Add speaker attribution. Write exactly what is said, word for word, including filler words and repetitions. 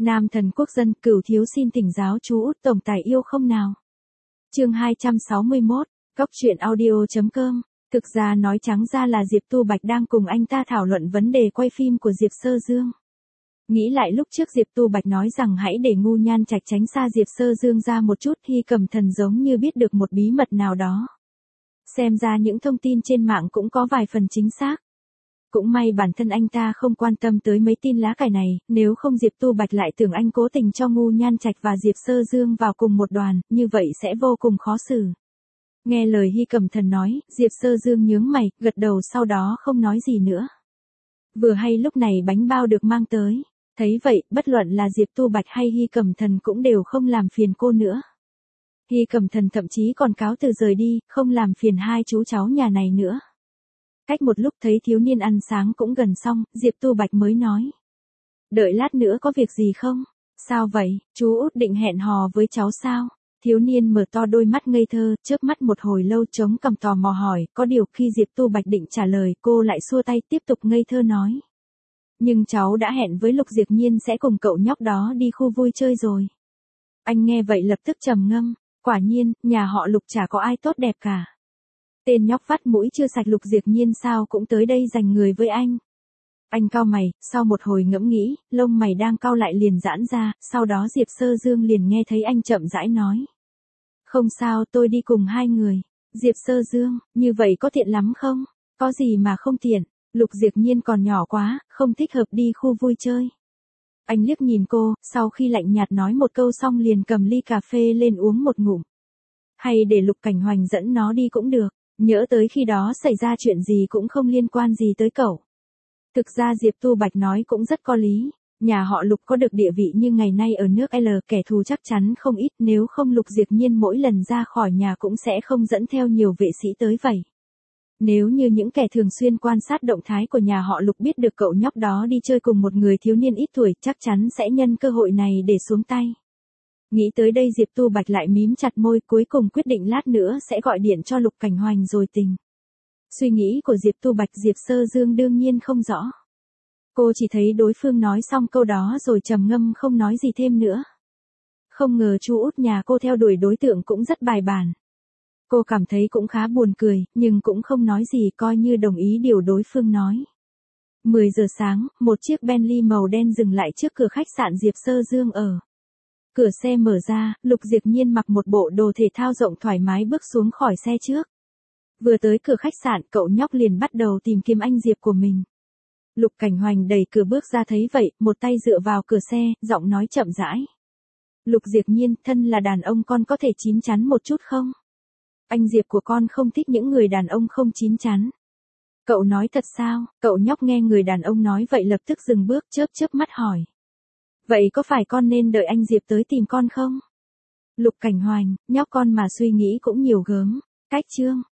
Speaker 1: Nam thần quốc dân, Cửu thiếu xin thỉnh giáo chú Út tổng tài yêu không nào. Chương hai trăm sáu mươi mốt, Cóc truyện audio chấm com. Thực ra nói trắng ra là Diệp Tu Bạch đang cùng anh ta thảo luận vấn đề quay phim của Diệp Sơ Dương. Nghĩ lại lúc trước Diệp Tu Bạch nói rằng hãy để Ngu Nhan Trạch tránh xa Diệp Sơ Dương ra một chút, Hy Cầm Thần giống như biết được một bí mật nào đó. Xem ra những thông tin trên mạng cũng có vài phần chính xác. Cũng may bản thân anh ta không quan tâm tới mấy tin lá cải này, nếu không Diệp Tu Bạch lại tưởng anh cố tình cho Ngu Nhan Trạch và Diệp Sơ Dương vào cùng một đoàn, như vậy sẽ vô cùng khó xử. Nghe lời Hy Cầm Thần nói, Diệp Sơ Dương nhướng mày, gật đầu sau đó không nói gì nữa. Vừa hay lúc này bánh bao được mang tới. Thấy vậy, bất luận là Diệp Tu Bạch hay Hy Cầm Thần cũng đều không làm phiền cô nữa. Hy Cầm Thần thậm chí còn cáo từ rời đi, không làm phiền hai chú cháu nhà này nữa. Cách một lúc thấy thiếu niên ăn sáng cũng gần xong, Diệp Tu Bạch mới nói. Đợi lát nữa có việc gì không? Sao vậy, chú Út định hẹn hò với cháu sao? Thiếu niên mở to đôi mắt ngây thơ, chớp mắt một hồi lâu chống cằm tò mò hỏi, có điều khi Diệp Tu Bạch định trả lời cô lại xua tay tiếp tục ngây thơ nói. Nhưng cháu đã hẹn với Lục Diệp Nhiên sẽ cùng cậu nhóc đó đi khu vui chơi rồi. Anh nghe vậy lập tức trầm ngâm, quả nhiên, nhà họ Lục chả có ai tốt đẹp cả. Tên nhóc vắt mũi chưa sạch Lục Diệp Nhiên sao cũng tới đây giành người với anh. Anh cau mày, sau một hồi ngẫm nghĩ, lông mày đang cau lại liền giãn ra, sau đó Diệp Sơ Dương liền nghe thấy anh chậm rãi nói. Không sao, tôi đi cùng hai người. Diệp Sơ Dương, như vậy có tiện lắm không? Có gì mà không tiện, Lục Diệp Nhiên còn nhỏ quá, không thích hợp đi khu vui chơi. Anh liếc nhìn cô, sau khi lạnh nhạt nói một câu xong liền cầm ly cà phê lên uống một ngụm. Hay để Lục Cảnh Hoành dẫn nó đi cũng được, nhớ tới khi đó xảy ra chuyện gì cũng không liên quan gì tới cậu. Thực ra Diệp Tu Bạch nói cũng rất có lý, nhà họ Lục có được địa vị như ngày nay ở nước L, kẻ thù chắc chắn không ít, nếu không Lục Diệp Nhiên mỗi lần ra khỏi nhà cũng sẽ không dẫn theo nhiều vệ sĩ tới vậy. Nếu như những kẻ thường xuyên quan sát động thái của nhà họ Lục biết được cậu nhóc đó đi chơi cùng một người thiếu niên ít tuổi, chắc chắn sẽ nhân cơ hội này để xuống tay. Nghĩ tới đây Diệp Tu Bạch lại mím chặt môi, cuối cùng quyết định lát nữa sẽ gọi điện cho Lục Cảnh Hoành rồi tình. Suy nghĩ của Diệp Tu Bạch Diệp Sơ Dương đương nhiên không rõ. Cô chỉ thấy đối phương nói xong câu đó rồi trầm ngâm không nói gì thêm nữa. Không ngờ chú Út nhà cô theo đuổi đối tượng cũng rất bài bản. Cô cảm thấy cũng khá buồn cười, nhưng cũng không nói gì coi như đồng ý điều đối phương nói. mười giờ sáng, một chiếc Bentley màu đen dừng lại trước cửa khách sạn Diệp Sơ Dương ở. Cửa xe mở ra, Lục Diệp Nhiên mặc một bộ đồ thể thao rộng thoải mái bước xuống khỏi xe trước. Vừa tới cửa khách sạn, cậu nhóc liền bắt đầu tìm kiếm anh Diệp của mình. Lục Cảnh Hoành đẩy cửa bước ra thấy vậy, một tay dựa vào cửa xe, giọng nói chậm rãi. Lục Diệp Nhiên, thân là đàn ông con có thể chín chắn một chút không? Anh Diệp của con không thích những người đàn ông không chín chắn. Cậu nói thật sao? Cậu nhóc nghe người đàn ông nói vậy lập tức dừng bước chớp chớp mắt hỏi. Vậy có phải con nên đợi anh Diệp tới tìm con không? Lục Cảnh Hoành, nhóc con mà suy nghĩ cũng nhiều gớm. Cách chương,